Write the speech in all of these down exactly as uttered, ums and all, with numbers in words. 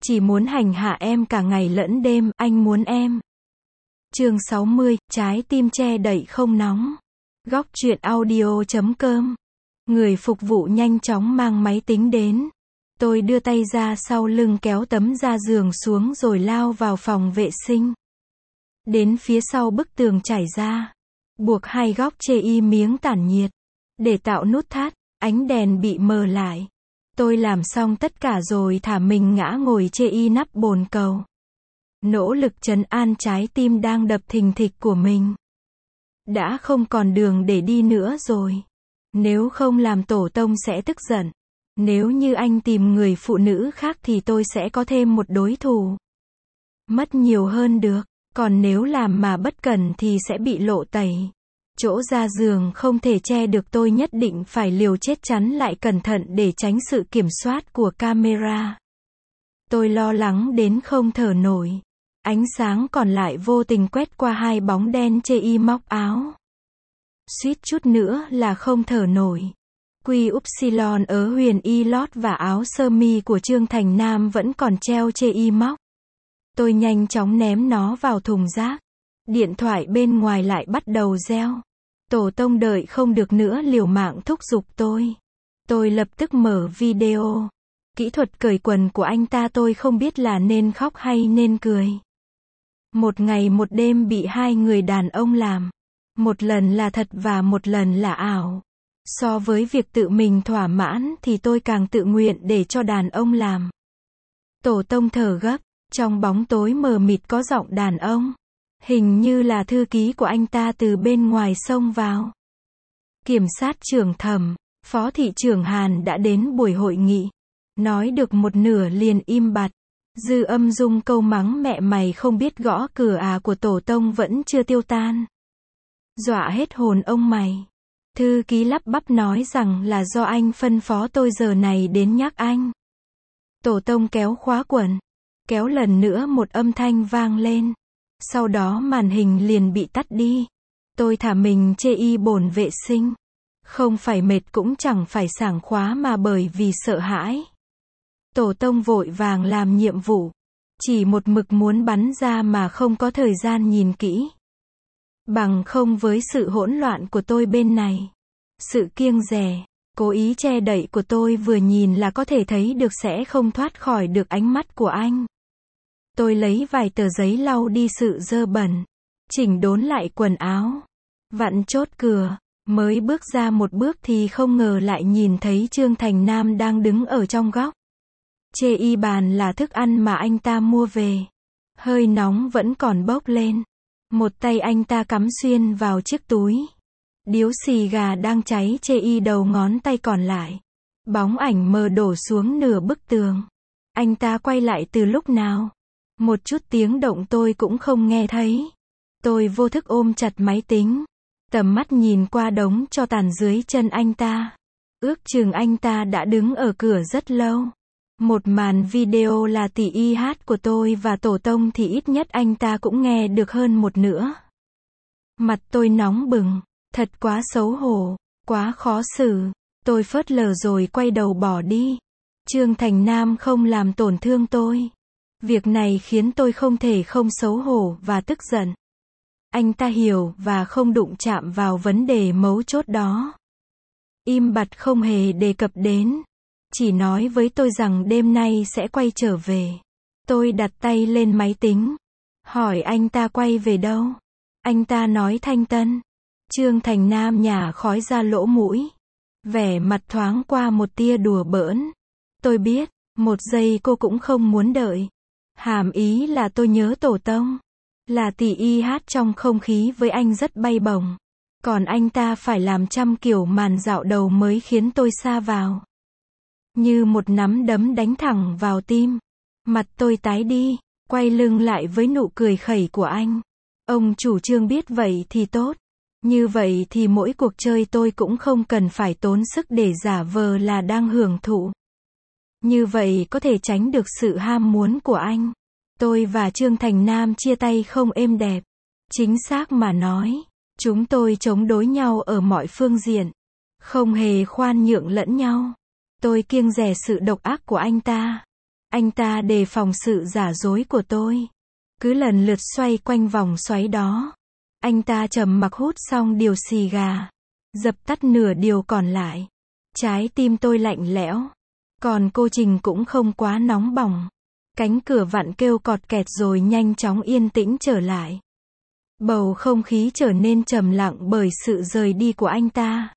Chỉ muốn hành hạ em cả ngày lẫn đêm, anh muốn em. Chương sáu mươi, trái tim che đậy không nóng. Góc truyện audio chấm com. Người phục vụ nhanh chóng mang máy tính đến. Tôi đưa tay ra sau lưng kéo tấm da giường xuống rồi lao vào phòng vệ sinh. Đến phía sau bức tường trải ra. Buộc hai góc chê y miếng tản nhiệt. Để tạo nút thắt, ánh đèn bị mờ lại. Tôi làm xong tất cả rồi thả mình ngã ngồi chê y nắp bồn cầu. Nỗ lực trấn an trái tim đang đập thình thịch của mình. Đã không còn đường để đi nữa rồi. Nếu không làm tổ tông sẽ tức giận. Nếu như anh tìm người phụ nữ khác thì tôi sẽ có thêm một đối thủ. Mất nhiều hơn được. Còn nếu làm mà bất cẩn thì sẽ bị lộ tẩy. Chỗ ra giường không thể che được, tôi nhất định phải liều chết chắn lại cẩn thận để tránh sự kiểm soát của camera. Tôi lo lắng đến không thở nổi. Ánh sáng còn lại vô tình quét qua hai bóng đen chê y móc áo. Suýt chút nữa là không thở nổi. Quy upsilon ớ huyền y lót và áo sơ mi của Trương Thành Nam vẫn còn treo chê y móc. Tôi nhanh chóng ném nó vào thùng rác. Điện thoại bên ngoài lại bắt đầu reo. Tổ tông đợi không được nữa liều mạng thúc giục tôi. Tôi lập tức mở video. Kỹ thuật cởi quần của anh ta tôi không biết là nên khóc hay nên cười. Một ngày một đêm bị hai người đàn ông làm. Một lần là thật và một lần là ảo. So với việc tự mình thỏa mãn thì tôi càng tự nguyện để cho đàn ông làm. Tổ tông thở gấp. Trong bóng tối mờ mịt có giọng đàn ông. Hình như là thư ký của anh ta từ bên ngoài xông vào. Kiểm sát trưởng Thẩm, Phó thị trưởng Hàn đã đến buổi hội nghị. Nói được một nửa liền im bặt. Dư âm dung câu mắng mẹ mày không biết gõ cửa à của tổ tông vẫn chưa tiêu tan. Dọa hết hồn ông mày. Thư ký lắp bắp nói rằng là do anh phân phó tôi giờ này đến nhắc anh. Tổ tông kéo khóa quần. Kéo lần nữa một âm thanh vang lên. Sau đó màn hình liền bị tắt đi. Tôi thả mình chê y bồn vệ sinh. Không phải mệt cũng chẳng phải sảng khoái mà bởi vì sợ hãi. Tổ tông vội vàng làm nhiệm vụ. Chỉ một mực muốn bắn ra mà không có thời gian nhìn kỹ. Bằng không với sự hỗn loạn của tôi bên này. Sự kiêng dè, cố ý che đậy của tôi vừa nhìn là có thể thấy được sẽ không thoát khỏi được ánh mắt của anh. Tôi lấy vài tờ giấy lau đi sự dơ bẩn. Chỉnh đốn lại quần áo. Vặn chốt cửa. Mới bước ra một bước thì không ngờ lại nhìn thấy Trương Thành Nam đang đứng ở trong góc. Chê y bàn là thức ăn mà anh ta mua về. Hơi nóng vẫn còn bốc lên. Một tay anh ta cắm xuyên vào chiếc túi. Điếu xì gà đang cháy chê y đầu ngón tay còn lại. Bóng ảnh mờ đổ xuống nửa bức tường. Anh ta quay lại từ lúc nào? Một chút tiếng động tôi cũng không nghe thấy. Tôi vô thức ôm chặt máy tính. Tầm mắt nhìn qua đống tro tàn dưới chân anh ta. Ước chừng anh ta đã đứng ở cửa rất lâu. Một màn video là tỷ y hát của tôi và tổ tông thì ít nhất anh ta cũng nghe được hơn một nữa. Mặt tôi nóng bừng. Thật quá xấu hổ. Quá khó xử. Tôi phớt lờ rồi quay đầu bỏ đi. Trương Thành Nam không làm tổn thương tôi. Việc này khiến tôi không thể không xấu hổ và tức giận. Anh ta hiểu và không đụng chạm vào vấn đề mấu chốt đó. Im bặt không hề đề cập đến. Chỉ nói với tôi rằng đêm nay sẽ quay trở về. Tôi đặt tay lên máy tính. Hỏi anh ta quay về đâu? Anh ta nói Thanh Tân. Trương Thành Nam nhả khói ra lỗ mũi. Vẻ mặt thoáng qua một tia đùa bỡn. Tôi biết, một giây cô cũng không muốn đợi. Hàm ý là tôi nhớ tổ tông. Là tỷ y hát trong không khí với anh rất bay bổng. Còn anh ta phải làm trăm kiểu màn dạo đầu mới khiến tôi sa vào. Như một nắm đấm đánh thẳng vào tim. Mặt tôi tái đi. Quay lưng lại với nụ cười khẩy của anh. Ông chủ Trương biết vậy thì tốt. Như vậy thì mỗi cuộc chơi tôi cũng không cần phải tốn sức để giả vờ là đang hưởng thụ. Như vậy có thể tránh được sự ham muốn của anh. Tôi và Trương Thành Nam chia tay không êm đẹp. Chính xác mà nói, chúng tôi chống đối nhau ở mọi phương diện. Không hề khoan nhượng lẫn nhau. Tôi kiêng dè sự độc ác của anh ta. Anh ta đề phòng sự giả dối của tôi. Cứ lần lượt xoay quanh vòng xoáy đó. Anh ta trầm mặc hút xong điều xì gà. Dập tắt nửa điều còn lại. Trái tim tôi lạnh lẽo. Còn cô Trình cũng không quá nóng bỏng. Cánh cửa vặn kêu cọt kẹt rồi nhanh chóng yên tĩnh trở lại. Bầu không khí trở nên trầm lặng bởi sự rời đi của anh ta.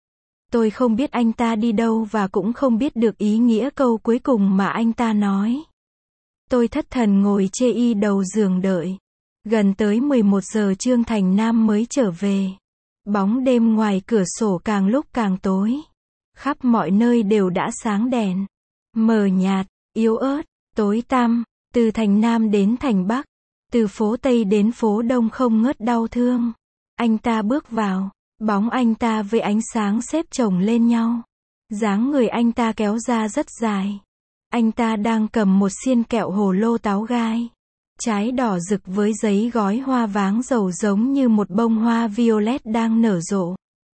Tôi không biết anh ta đi đâu và cũng không biết được ý nghĩa câu cuối cùng mà anh ta nói. Tôi thất thần ngồi chê y đầu giường đợi. Gần tới mười một giờ Trương Thành Nam mới trở về. Bóng đêm ngoài cửa sổ càng lúc càng tối. Khắp mọi nơi đều đã sáng đèn. Mờ nhạt, yếu ớt, tối tăm. Từ thành Nam đến thành Bắc. Từ phố Tây đến phố Đông không ngớt đau thương. Anh ta bước vào. Bóng anh ta với ánh sáng xếp chồng lên nhau. Dáng người anh ta kéo ra rất dài. Anh ta đang cầm một xiên kẹo hồ lô táo gai. Trái đỏ rực với giấy gói hoa váng dầu giống như một bông hoa violet đang nở rộ.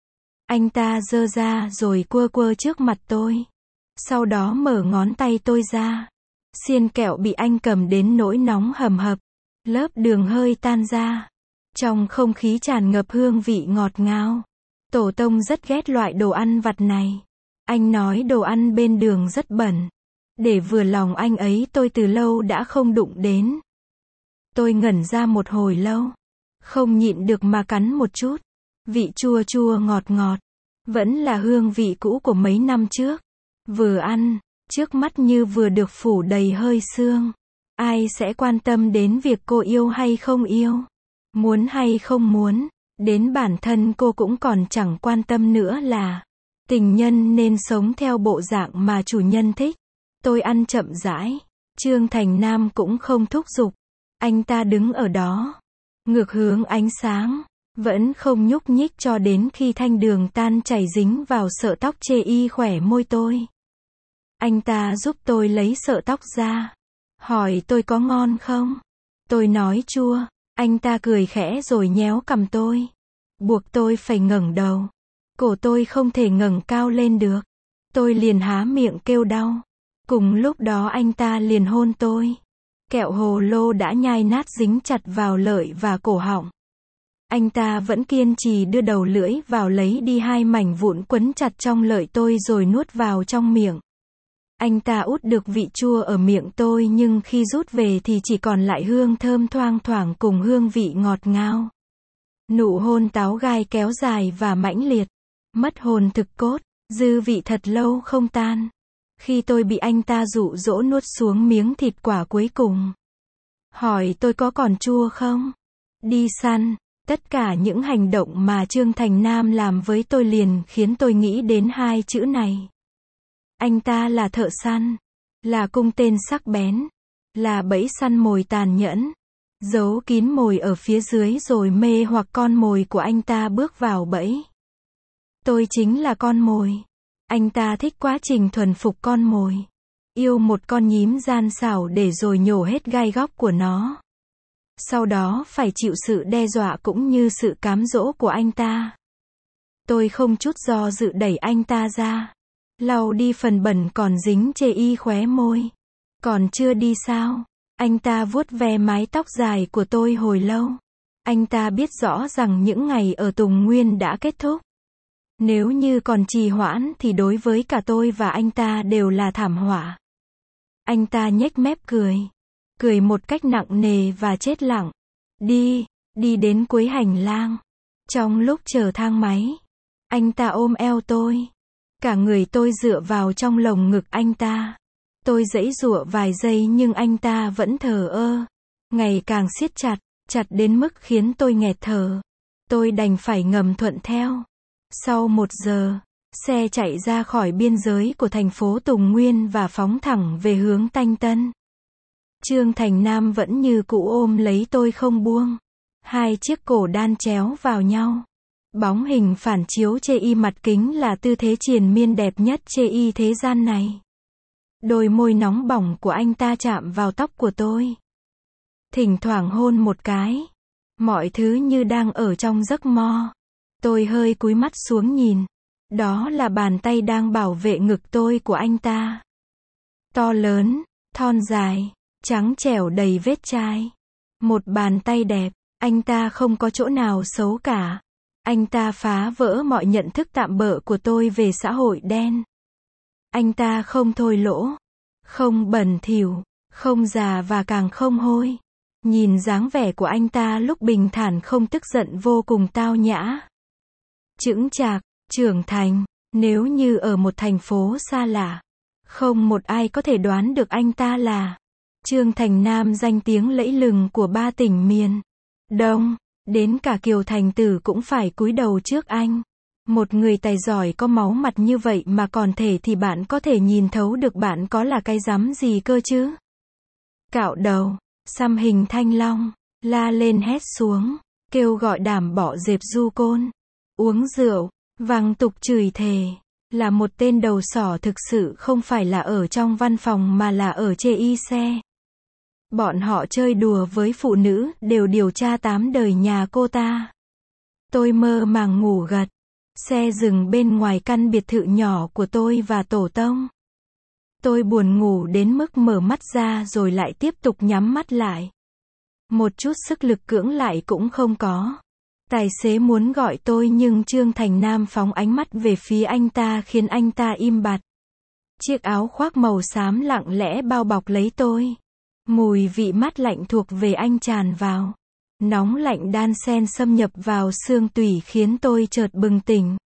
Anh ta giơ ra rồi quơ quơ trước mặt tôi. Sau đó mở ngón tay tôi ra. Xiên kẹo bị anh cầm đến nỗi nóng hầm hập. Lớp đường hơi tan ra. Trong không khí tràn ngập hương vị ngọt ngào. Tổ tông rất ghét loại đồ ăn vặt này. Anh nói đồ ăn bên đường rất bẩn. Để vừa lòng anh ấy tôi từ lâu đã không đụng đến. Tôi ngẩn ra một hồi lâu. Không nhịn được mà cắn một chút. Vị chua chua ngọt ngọt. Vẫn là hương vị cũ của mấy năm trước. Vừa ăn, trước mắt như vừa được phủ đầy hơi sương. Ai sẽ quan tâm đến việc cô yêu hay không yêu? Muốn hay không muốn? Đến bản thân cô cũng còn chẳng quan tâm nữa là tình nhân nên sống theo bộ dạng mà chủ nhân thích. Tôi ăn chậm rãi. Trương Thành Nam cũng không thúc giục. Anh ta đứng ở đó. Ngược hướng ánh sáng. Vẫn không nhúc nhích cho đến khi thanh đường tan chảy dính vào sợi tóc chê y khỏe môi tôi. Anh ta giúp tôi lấy sợi tóc ra. Hỏi tôi có ngon không? Tôi nói chua. Anh ta cười khẽ rồi nhéo cằm tôi. Buộc tôi phải ngẩng đầu. Cổ tôi không thể ngẩng cao lên được. Tôi liền há miệng kêu đau. Cùng lúc đó anh ta liền hôn tôi. Kẹo hồ lô đã nhai nát dính chặt vào lợi và cổ họng. Anh ta vẫn kiên trì đưa đầu lưỡi vào lấy đi hai mảnh vụn quấn chặt trong lợi tôi rồi nuốt vào trong miệng. Anh ta út được vị chua ở miệng tôi nhưng khi rút về thì chỉ còn lại hương thơm thoang thoảng cùng hương vị ngọt ngào. Nụ hôn táo gai kéo dài và mãnh liệt. Mất hồn thực cốt, dư vị thật lâu không tan. Khi tôi bị anh ta dụ dỗ nuốt xuống miếng thịt quả cuối cùng. Hỏi tôi có còn chua không? Đi săn. Tất cả những hành động mà Trương Thành Nam làm với tôi liền khiến tôi nghĩ đến hai chữ này. Anh ta là thợ săn. Là cung tên sắc bén. Là bẫy săn mồi tàn nhẫn. Giấu kín mồi ở phía dưới rồi mê hoặc con mồi của anh ta bước vào bẫy. Tôi chính là con mồi. Anh ta thích quá trình thuần phục con mồi. Yêu một con nhím gian xảo để rồi nhổ hết gai góc của nó. Sau đó phải chịu sự đe dọa cũng như sự cám dỗ của anh ta. Tôi không chút do dự đẩy anh ta ra. Lau đi phần bẩn còn dính chê y khóe môi. Còn chưa đi sao? Anh ta vuốt ve mái tóc dài của tôi hồi lâu. Anh ta biết rõ rằng những ngày ở Tùng Nguyên đã kết thúc. Nếu như còn trì hoãn thì đối với cả tôi và anh ta đều là thảm họa. Anh ta nhếch mép cười. Cười một cách nặng nề và chết lặng. Đi, đi đến cuối hành lang. Trong lúc chờ thang máy, anh ta ôm eo tôi. Cả người tôi dựa vào trong lồng ngực anh ta. Tôi giãy giụa vài giây nhưng anh ta vẫn thờ ơ. Ngày càng siết chặt, chặt đến mức khiến tôi nghẹt thở. Tôi đành phải ngầm thuận theo. Sau một giờ, xe chạy ra khỏi biên giới của thành phố Tùng Nguyên và phóng thẳng về hướng Tanh Tân. Trương Thành Nam vẫn như cũ ôm lấy tôi không buông. Hai chiếc cổ đan chéo vào nhau. Bóng hình phản chiếu chê y mặt kính là tư thế triền miên đẹp nhất chê y thế gian này. Đôi môi nóng bỏng của anh ta chạm vào tóc của tôi. Thỉnh thoảng hôn một cái. Mọi thứ như đang ở trong giấc mơ. Tôi hơi cúi mắt xuống nhìn. Đó là bàn tay đang bảo vệ ngực tôi của anh ta. To lớn, thon dài, trắng trẻo đầy vết chai. Một bàn tay đẹp, anh ta không có chỗ nào xấu cả. Anh ta phá vỡ mọi nhận thức tạm bợ của tôi về xã hội đen. Anh ta không thô lỗ, không bẩn thỉu, không già và càng không hôi. Nhìn dáng vẻ của anh ta lúc bình thản không tức giận vô cùng tao nhã. Chững chạc, trưởng thành, nếu như ở một thành phố xa lạ, không một ai có thể đoán được anh ta là Trương Thành Nam, danh tiếng lẫy lừng của ba tỉnh miền Đông, đến cả Kiều Thành Tử cũng phải cúi đầu trước anh. Một người tài giỏi có máu mặt như vậy mà còn thể thì bạn có thể nhìn thấu được bạn có là cái rắm gì cơ chứ? Cạo đầu, xăm hình thanh long, la lên hét xuống, kêu gọi đảm bỏ dẹp du côn, uống rượu, văng tục chửi thề, là một tên đầu sỏ thực sự không phải là ở trong văn phòng mà là ở chê y xe. Bọn họ chơi đùa với phụ nữ, đều điều tra tám đời nhà cô ta. Tôi mơ màng ngủ gật. Xe dừng bên ngoài căn biệt thự nhỏ của tôi và tổ tông. Tôi buồn ngủ đến mức mở mắt ra rồi lại tiếp tục nhắm mắt lại. Một chút sức lực cưỡng lại cũng không có. Tài xế muốn gọi tôi nhưng Trương Thành Nam phóng ánh mắt về phía anh ta khiến anh ta im bặt. Chiếc áo khoác màu xám lặng lẽ bao bọc lấy tôi. Mùi vị mát lạnh thuộc về anh tràn vào. Nóng lạnh đan xen xâm nhập vào xương tủy khiến tôi chợt bừng tỉnh.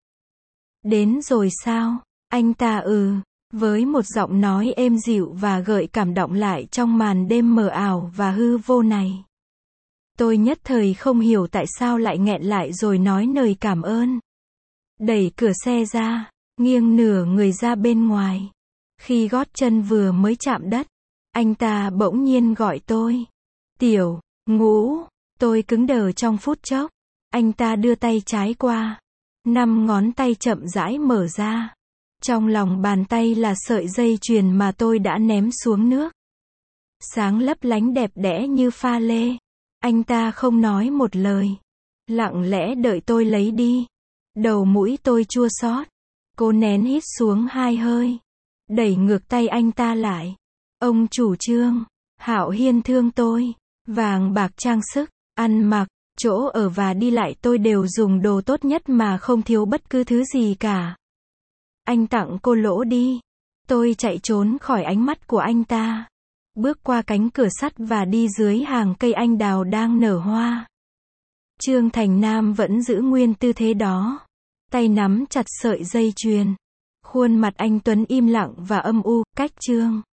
Đến rồi sao? Anh ta ừ, với một giọng nói êm dịu và gợi cảm động lại trong màn đêm mờ ảo và hư vô này. Tôi nhất thời không hiểu tại sao lại nghẹn lại rồi nói lời cảm ơn. Đẩy cửa xe ra, nghiêng nửa người ra bên ngoài. Khi gót chân vừa mới chạm đất, anh ta bỗng nhiên gọi tôi. Tiểu, Ngũ. Tôi cứng đờ trong phút chốc. Anh ta đưa tay trái qua. Năm ngón tay chậm rãi mở ra. Trong lòng bàn tay là sợi dây chuyền mà tôi đã ném xuống nước. Sáng lấp lánh đẹp đẽ như pha lê. Anh ta không nói một lời. Lặng lẽ đợi tôi lấy đi. Đầu mũi tôi chua xót. Cố nén hít xuống hai hơi. Đẩy ngược tay anh ta lại. Ông chủ Trương, Hạo Hiên thương tôi. Vàng bạc trang sức, ăn mặc, chỗ ở và đi lại tôi đều dùng đồ tốt nhất mà không thiếu bất cứ thứ gì cả. Anh tặng cô lỗ đi. Tôi chạy trốn khỏi ánh mắt của anh ta. Bước qua cánh cửa sắt và đi dưới hàng cây anh đào đang nở hoa. Trương Thành Nam vẫn giữ nguyên tư thế đó. Tay nắm chặt sợi dây chuyền. Khuôn mặt anh Tuấn im lặng và âm u, cách Trương